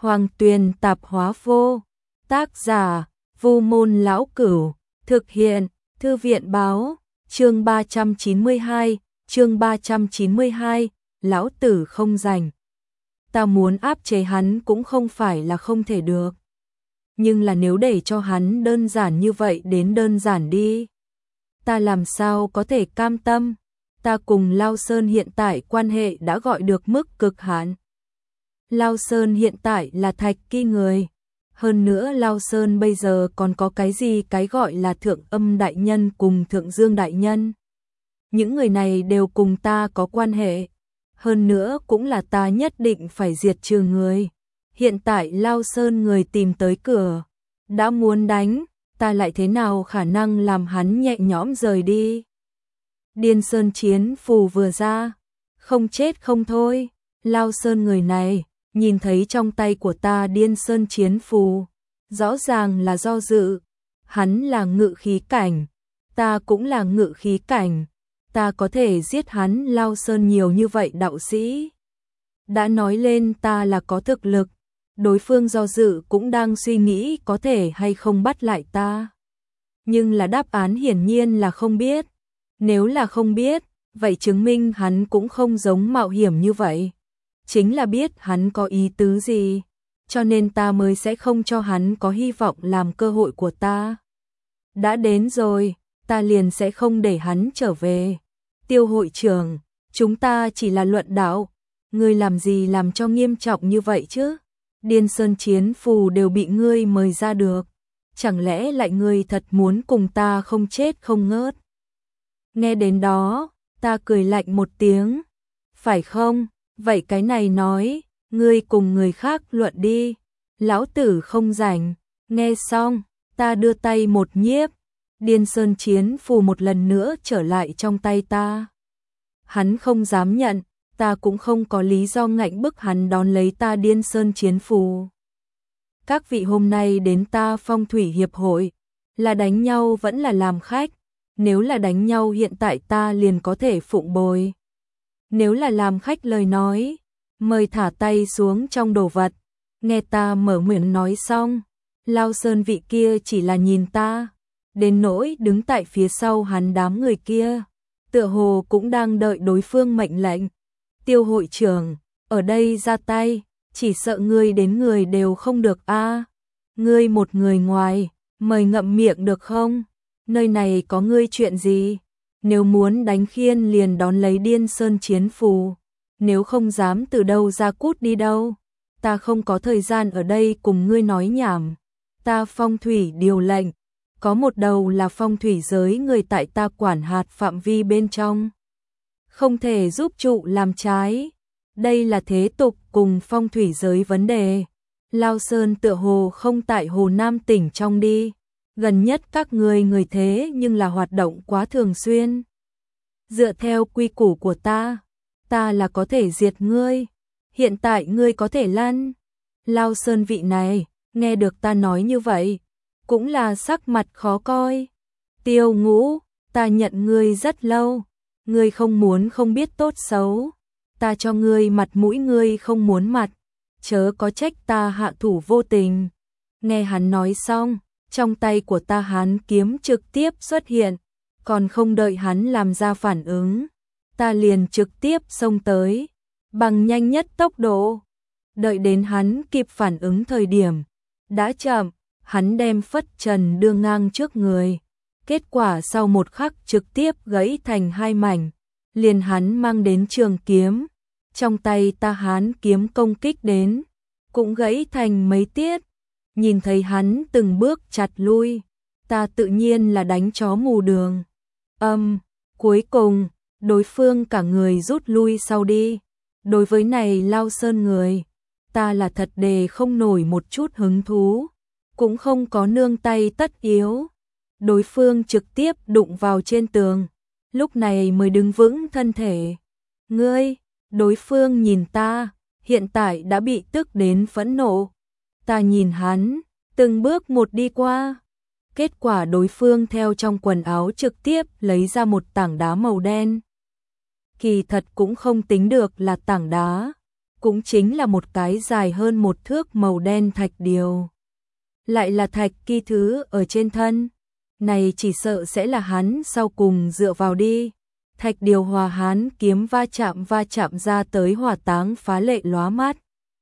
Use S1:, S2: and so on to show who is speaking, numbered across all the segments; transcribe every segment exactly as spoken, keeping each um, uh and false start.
S1: Hoàng Tuyền Tạp Hóa Vô. Tác giả: Vu Môn Lão Cửu. Thực hiện: Thư viện báo. Chương ba trăm chín mươi hai, chương ba trăm chín mươi hai, lão tử không rảnh. Ta muốn áp chế hắn cũng không phải là không thể được. Nhưng là nếu để cho hắn đơn giản như vậy đến đơn giản đi. Ta làm sao có thể cam tâm? Ta cùng Lao Sơn hiện tại quan hệ đã gọi được mức cực hạn. Lao Sơn hiện tại là Thạch Kỳ người. Hơn nữa Lao Sơn bây giờ còn có cái gì cái gọi là Thượng Âm Đại Nhân cùng Thượng Dương Đại Nhân. Những người này đều cùng ta có quan hệ. Hơn nữa cũng là ta nhất định phải diệt trừ người. Hiện tại Lao Sơn người tìm tới cửa. Đã muốn đánh, ta lại thế nào khả năng làm hắn nhẹ nhõm rời đi. Điên Sơn chiến phù vừa ra. Không chết không thôi. Lao Sơn người này, nhìn thấy trong tay của ta Điên Sơn chiến phù. Rõ ràng là do dự. Hắn là ngự khí cảnh. Ta cũng là ngự khí cảnh. Ta có thể giết hắn Lao Sơn nhiều như vậy đạo sĩ. Đã nói lên ta là có thực lực. Đối phương do dự cũng đang suy nghĩ có thể hay không bắt lại ta. Nhưng là đáp án hiển nhiên là không biết. Nếu là không biết, vậy chứng minh hắn cũng không giống mạo hiểm như vậy. Chính là biết hắn có ý tứ gì. Cho nên ta mới sẽ không cho hắn có hy vọng làm cơ hội của ta. Đã đến rồi, ta liền sẽ không để hắn trở về. Tiêu hội trưởng, chúng ta chỉ là luận đạo. Ngươi làm gì làm cho nghiêm trọng như vậy chứ? Điên Sơn chiến phù đều bị ngươi mời ra được. Chẳng lẽ lại ngươi thật muốn cùng ta không chết không ngớt? Nghe đến đó, ta cười lạnh một tiếng. Phải không? Vậy cái này nói, ngươi cùng người khác luận đi. Lão tử không rảnh. Nghe xong, ta đưa tay một nhiếp. Điên Sơn chiến phù một lần nữa trở lại trong tay ta. Hắn không dám nhận, ta cũng không có lý do ngạnh bức hắn đón lấy ta Điên Sơn chiến phù. Các vị hôm nay đến ta Phong Thủy Hiệp hội, là đánh nhau vẫn là làm khách. Nếu là đánh nhau hiện tại ta liền có thể phụng bồi. Nếu là làm khách lời nói, mời thả tay xuống trong đồ vật. Nghe ta mở miệng nói xong, Lao Sơn vị kia chỉ là nhìn ta. Đến nỗi đứng tại phía sau hắn đám người kia, tựa hồ cũng đang đợi đối phương mệnh lệnh. Tiêu hội trưởng, ở đây ra tay, chỉ sợ ngươi đến người đều không được a. Ngươi một người ngoài, mời ngậm miệng được không? Nơi này có ngươi chuyện gì? Nếu muốn đánh khiên liền đón lấy Điên Sơn chiến phù. Nếu không dám từ đâu ra cút đi đâu. Ta không có thời gian ở đây cùng ngươi nói nhảm. Ta phong thủy điều lệnh. Có một đầu là phong thủy giới người tại ta quản hạt phạm vi bên trong. Không thể giúp trụ làm trái. Đây là thế tục cùng phong thủy giới vấn đề. Lao Sơn tựa hồ không tại Hồ Nam tỉnh trong đi. Gần nhất các người người thế nhưng là hoạt động quá thường xuyên. Dựa theo quy củ của ta, ta là có thể diệt ngươi. Hiện tại ngươi có thể lăn. Lao Sơn vị này, nghe được ta nói như vậy, cũng là sắc mặt khó coi. Tiêu Ngũ, ta nhận ngươi rất lâu. Ngươi không muốn không biết tốt xấu. Ta cho ngươi mặt mũi ngươi không muốn mặt. Chớ có trách ta hạ thủ vô tình. Nghe hắn nói xong, trong tay của ta hán kiếm trực tiếp xuất hiện. Còn không đợi hắn làm ra phản ứng, ta liền trực tiếp xông tới. Bằng nhanh nhất tốc độ. Đợi đến hắn kịp phản ứng thời điểm. Đã chậm, hắn đem phất trần đưa ngang trước người. Kết quả sau một khắc trực tiếp gãy thành hai mảnh. Liền hắn mang đến trường kiếm. Trong tay ta hán kiếm công kích đến. Cũng gãy thành mấy tiết. Nhìn thấy hắn từng bước chặt lui. Ta tự nhiên là đánh chó mù đường. Âm, cuối cùng, đối phương cả người rút lui sau đi. Đối với này Lao Sơn người, ta là thật đề không nổi một chút hứng thú. Cũng không có nương tay tất yếu. Đối phương trực tiếp đụng vào trên tường. Lúc này mới đứng vững thân thể. Ngươi, đối phương nhìn ta, hiện tại đã bị tức đến phẫn nộ. Ta nhìn hắn, từng bước một đi qua. Kết quả đối phương theo trong quần áo trực tiếp lấy ra một tảng đá màu đen. Kỳ thật cũng không tính được là tảng đá. cũng chính là một cái dài hơn một thước màu đen thạch điều. Lại là thạch kỳ thứ ở trên thân. Này chỉ sợ sẽ là hắn sau cùng dựa vào đi. Thạch điều hòa hán kiếm va chạm va chạm ra tới hỏa táng phá lệ lóa mắt.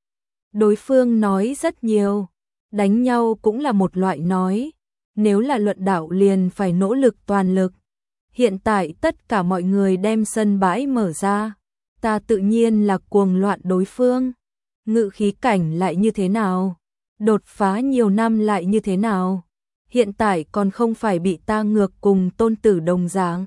S1: Đối phương nói rất nhiều, đánh nhau cũng là một loại nói, nếu là luận đạo liền phải nỗ lực toàn lực. Hiện tại tất cả mọi người đem sân bãi mở ra, ta tự nhiên là cuồng loạn đối phương. Ngự khí cảnh lại như thế nào? Đột phá nhiều năm lại như thế nào? Hiện tại còn không phải bị ta ngược cùng tôn tử đồng dạng.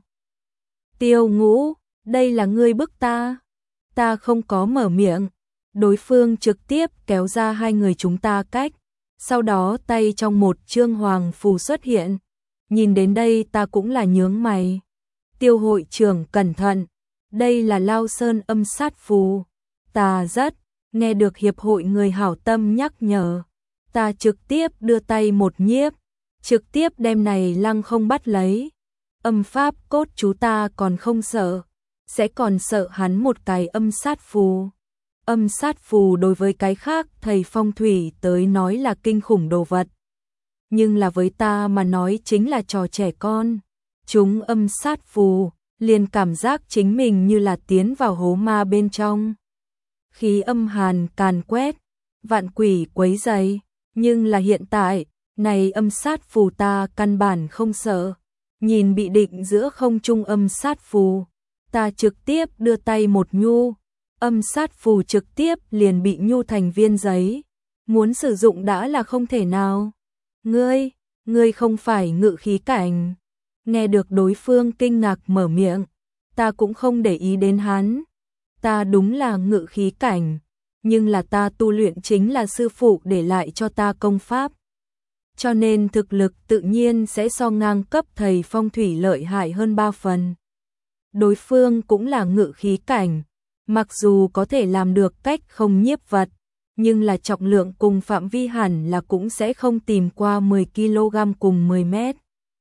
S1: Tiêu Ngũ, đây là ngươi bức ta. Ta không có mở miệng. Đối phương trực tiếp kéo ra hai người chúng ta cách. Sau đó tay trong một chương hoàng phù xuất hiện. Nhìn đến đây ta cũng là nhướng mày. Tiêu hội trưởng cẩn thận. Đây là Lao Sơn âm sát phù. Ta rất, nghe được hiệp hội người hảo tâm nhắc nhở. Ta trực tiếp đưa tay một nhiếp. Trực tiếp đem này lăng không bắt lấy. Âm pháp cốt chú ta còn không sợ. Sẽ còn sợ hắn một cái âm sát phù. Âm sát phù đối với cái khác thầy phong thủy tới nói là kinh khủng đồ vật. Nhưng là với ta mà nói chính là trò trẻ con. Chúng âm sát phù, liền cảm giác chính mình như là tiến vào hố ma bên trong. Khí âm hàn càn quét, vạn quỷ quấy rầy. Nhưng là hiện tại, này âm sát phù ta căn bản không sợ. Nhìn bị định giữa không trung âm sát phù, ta trực tiếp đưa tay một nhu. Âm sát phù trực tiếp liền bị nhu thành viên giấy. Muốn sử dụng đã là không thể nào. Ngươi, ngươi không phải ngự khí cảnh. Nghe được đối phương kinh ngạc mở miệng, ta cũng không để ý đến hắn. Ta đúng là ngự khí cảnh, nhưng là ta tu luyện chính là sư phụ để lại cho ta công pháp. Cho nên thực lực tự nhiên sẽ so ngang cấp thầy phong thủy lợi hại hơn ba phần. Đối phương cũng là ngự khí cảnh, mặc dù có thể làm được cách không nhiếp vật, nhưng là trọng lượng cùng phạm vi hẳn là cũng sẽ không tìm qua mười ki lô gam cùng mười mét.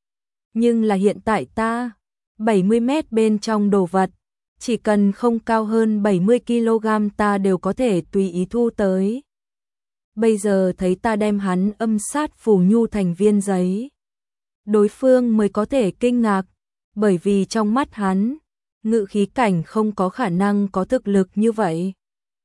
S1: Nhưng là hiện tại ta, bảy mươi mét bên trong đồ vật, chỉ cần không cao hơn bảy mươi ki lô gam ta đều có thể tùy ý thu tới. Bây giờ thấy ta đem hắn âm sát phù nhu thành viên giấy. Đối phương mới có thể kinh ngạc, bởi vì trong mắt hắn, ngự khí cảnh không có khả năng có thực lực như vậy.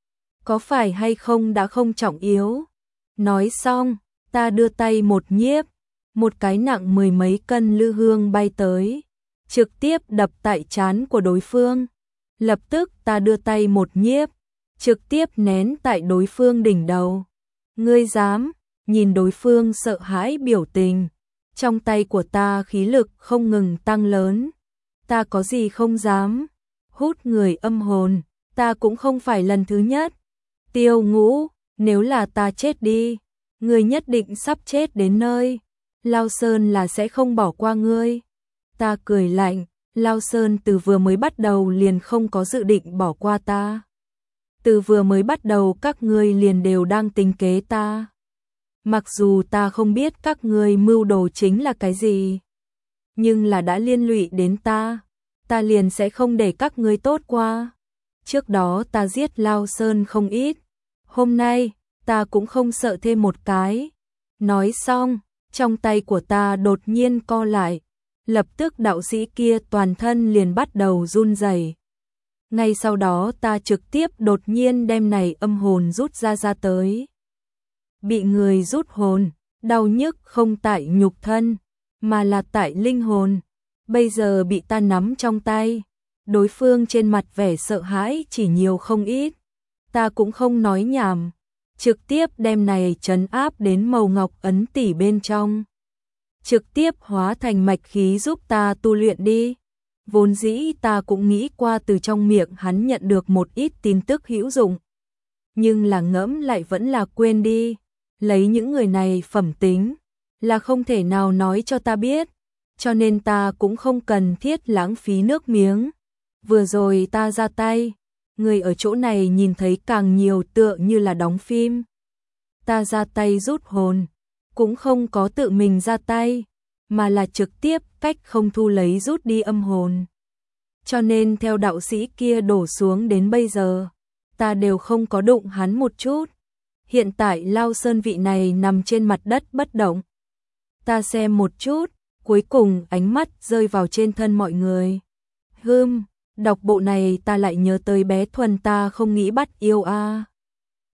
S1: Có phải hay không đã không trọng yếu. Nói xong, ta đưa tay một nhiếp, một cái nặng mười mấy cân lư hương bay tới, trực tiếp đập tại trán của đối phương. Lập tức ta đưa tay một nhiếp, trực tiếp nén tại đối phương đỉnh đầu. Ngươi dám? Nhìn đối phương sợ hãi biểu tình, trong tay của ta khí lực không ngừng tăng lớn. Ta có gì không dám? Hút người âm hồn, ta cũng không phải lần thứ nhất. Tiêu Ngũ, nếu là ta chết đi, ngươi nhất định sắp chết đến nơi. Lao Sơn là sẽ không bỏ qua ngươi. Ta cười lạnh, Lao Sơn từ vừa mới bắt đầu liền không có dự định bỏ qua ta. Từ vừa mới bắt đầu các ngươi liền đều đang tính kế ta. Mặc dù ta không biết các ngươi mưu đồ chính là cái gì, nhưng là đã liên lụy đến ta, ta liền sẽ không để các ngươi tốt qua. Trước đó ta giết Lao Sơn không ít, hôm nay ta cũng không sợ thêm một cái. Nói xong, trong tay của ta đột nhiên co lại, lập tức đạo sĩ kia toàn thân liền bắt đầu run rẩy. Ngay sau đó ta trực tiếp đột nhiên đem này âm hồn rút ra ra tới. Bị người rút hồn, đau nhức không tại nhục thân, mà là tại linh hồn. Bây giờ bị ta nắm trong tay, đối phương trên mặt vẻ sợ hãi chỉ nhiều không ít. Ta cũng không nói nhảm, trực tiếp đem này trấn áp đến màu ngọc ấn tỷ bên trong. Trực tiếp hóa thành mạch khí giúp ta tu luyện đi. Vốn dĩ ta cũng nghĩ qua từ trong miệng hắn nhận được một ít tin tức hữu dụng. Nhưng là ngẫm lại vẫn là quên đi. Lấy những người này phẩm tính, là không thể nào nói cho ta biết. Cho nên ta cũng không cần thiết lãng phí nước miếng. Vừa rồi ta ra tay, người ở chỗ này nhìn thấy càng nhiều tựa như là đóng phim. Ta ra tay rút hồn, cũng không có tự mình ra tay, mà là trực tiếp cách không thu lấy rút đi âm hồn. Cho nên theo đạo sĩ kia đổ xuống đến bây giờ, ta đều không có đụng hắn một chút. Hiện tại Lao Sơn vị này nằm trên mặt đất bất động. Ta xem một chút, cuối cùng ánh mắt rơi vào trên thân mọi người. Hừm, đọc bộ này ta lại nhớ tới bé Thuần ta không nghĩ bắt yêu a. À.